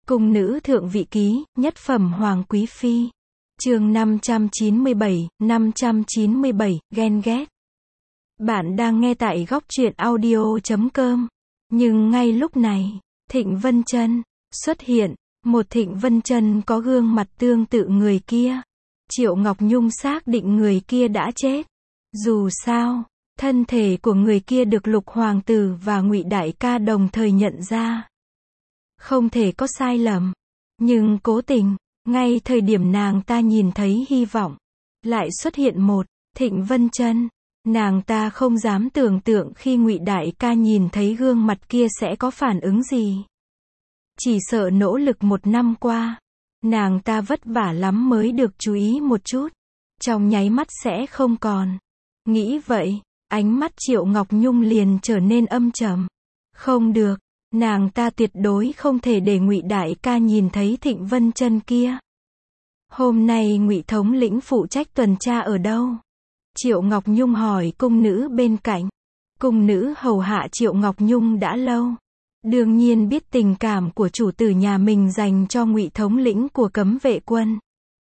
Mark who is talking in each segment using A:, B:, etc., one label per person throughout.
A: Cung nữ thượng vị ký, nhất phẩm hoàng quý phi. Chương 597, ghen ghét. Bạn đang nghe tại góc truyện audio.com. Nhưng ngay lúc này, Thịnh Vân Chân xuất hiện, một Thịnh Vân Chân có gương mặt tương tự người kia. Triệu Ngọc Nhung xác định người kia đã chết. Dù sao, thân thể của người kia được Lục hoàng tử và Ngụy đại ca đồng thời nhận ra. Không thể có sai lầm. Nhưng cố tình, ngay thời điểm nàng ta nhìn thấy hy vọng, lại xuất hiện một Thịnh Vân Chân. Nàng ta không dám tưởng tượng khi Ngụy đại ca nhìn thấy gương mặt kia sẽ có phản ứng gì. Chỉ sợ nỗ lực một năm qua, nàng ta vất vả lắm mới được chú ý một chút, trong nháy mắt sẽ không còn. Nghĩ vậy, ánh mắt Triệu Ngọc Nhung liền trở nên âm trầm. Không được, nàng ta tuyệt đối không thể để Ngụy đại ca nhìn thấy Thịnh Vân Chân kia. Hôm nay Ngụy thống lĩnh phụ trách tuần tra ở đâu? Triệu Ngọc Nhung hỏi cung nữ bên cạnh. Cung nữ hầu hạ Triệu Ngọc Nhung đã lâu, đương nhiên biết tình cảm của chủ tử nhà mình dành cho Ngụy thống lĩnh của cấm vệ quân.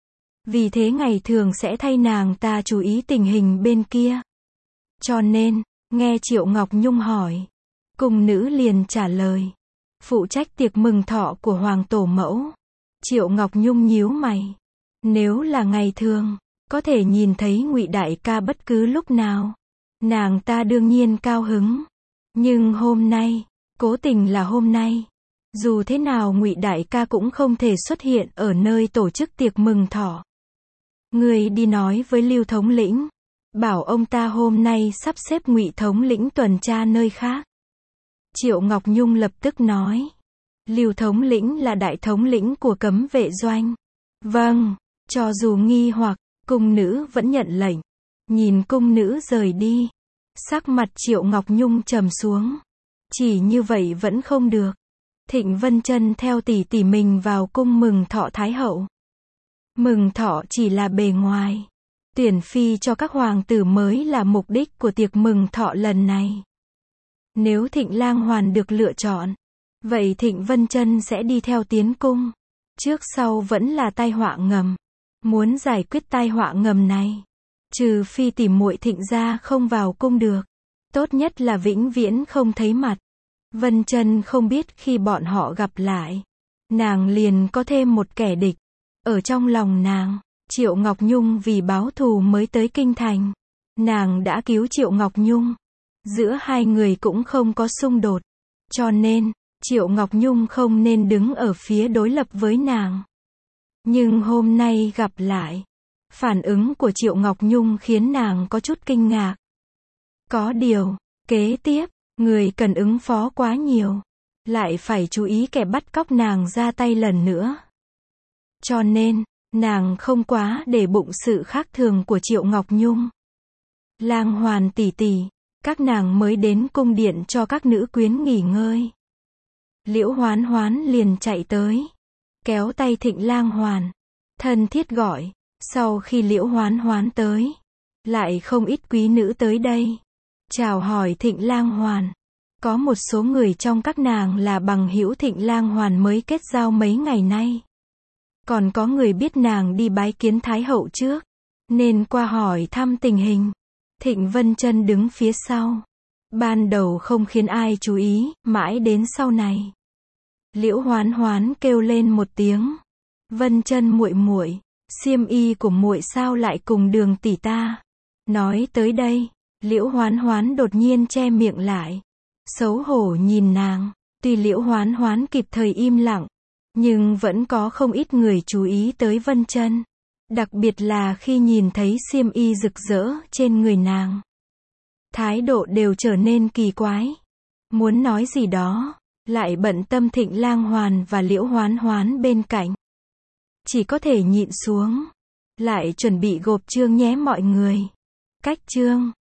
A: Vì thế ngày thường sẽ thay nàng ta chú ý tình hình bên kia. Cho nên, nghe Triệu Ngọc Nhung hỏi, cung nữ liền trả lời, phụ trách tiệc mừng thọ của hoàng tổ mẫu. Triệu Ngọc Nhung nhíu mày. Nếu là ngày thường, có thể nhìn thấy Ngụy đại ca bất cứ lúc nào, nàng ta đương nhiên cao hứng. Nhưng hôm nay, cố tình là hôm nay, dù thế nào Ngụy đại ca cũng không thể xuất hiện ở nơi tổ chức tiệc mừng thọ. Người đi nói với Lưu thống lĩnh, bảo ông ta hôm nay sắp xếp Ngụy thống lĩnh tuần tra nơi khác. Triệu Ngọc Nhung lập tức nói, Lưu thống lĩnh là đại thống lĩnh của cấm vệ doanh. Vâng. Cho dù nghi hoặc, cung nữ vẫn nhận lệnh. Nhìn cung nữ rời đi, sắc mặt Triệu Ngọc Nhung trầm xuống. Chỉ như vậy vẫn không được. Thịnh Vân Chân theo tỷ tỷ mình vào cung mừng thọ Thái hậu. Mừng thọ chỉ là bề ngoài. Tuyển phi cho các hoàng tử mới là mục đích của tiệc mừng thọ lần này. Nếu Thịnh Lang Hoàn được lựa chọn, vậy Thịnh Vân Chân sẽ đi theo tiến cung. Trước sau vẫn là tai họa ngầm. Muốn giải quyết tai họa ngầm này, trừ phi tỷ muội Thịnh gia không vào cung được, tốt nhất là vĩnh viễn không thấy mặt. Vân Chân không biết khi bọn họ gặp lại, nàng liền có thêm một kẻ địch. Ở trong lòng nàng, Triệu Ngọc Nhung vì báo thù mới tới kinh thành. Nàng đã cứu Triệu Ngọc Nhung. Giữa hai người cũng không có xung đột. Cho nên, Triệu Ngọc Nhung không nên đứng ở phía đối lập với nàng. Nhưng hôm nay gặp lại, phản ứng của Triệu Ngọc Nhung khiến nàng có chút kinh ngạc. Có điều, kế tiếp, người cần ứng phó quá nhiều, lại phải chú ý kẻ bắt cóc nàng ra tay lần nữa. Cho nên, nàng không quá để bụng sự khác thường của Triệu Ngọc Nhung. Lang Hoàn tỷ tỷ, các nàng mới đến cung điện cho các nữ quyến nghỉ ngơi. Liễu Hoán Hoán liền chạy tới, kéo tay Thịnh Lang Hoàn, thân thiết gọi. Sau khi Liễu Hoán Hoán tới, lại không ít quý nữ tới đây, chào hỏi Thịnh Lang Hoàn. Có một số người trong các nàng là bằng hữu Thịnh Lang Hoàn mới kết giao mấy ngày nay. Còn có người biết nàng đi bái kiến Thái hậu trước, nên qua hỏi thăm tình hình. Thịnh Vân Chân đứng phía sau. Ban đầu không khiến ai chú ý, mãi đến sau này, Liễu Hoán Hoán kêu lên một tiếng, Vân Chân muội muội, xiêm y của muội sao lại cùng Đường tỷ ta? Nói tới đây, Liễu Hoán Hoán đột nhiên che miệng lại, xấu hổ nhìn nàng. Tuy Liễu Hoán Hoán kịp thời im lặng, nhưng vẫn có không ít người chú ý tới Vân Chân, đặc biệt là khi nhìn thấy xiêm y rực rỡ trên người nàng. Thái độ đều trở nên kỳ quái, muốn nói gì đó, lại bận tâm Thịnh Lang Hoàn và Liễu Hoán Hoán bên cạnh. Chỉ có thể nhịn xuống, lại chuẩn bị gộp chương nhé mọi người. Cách chương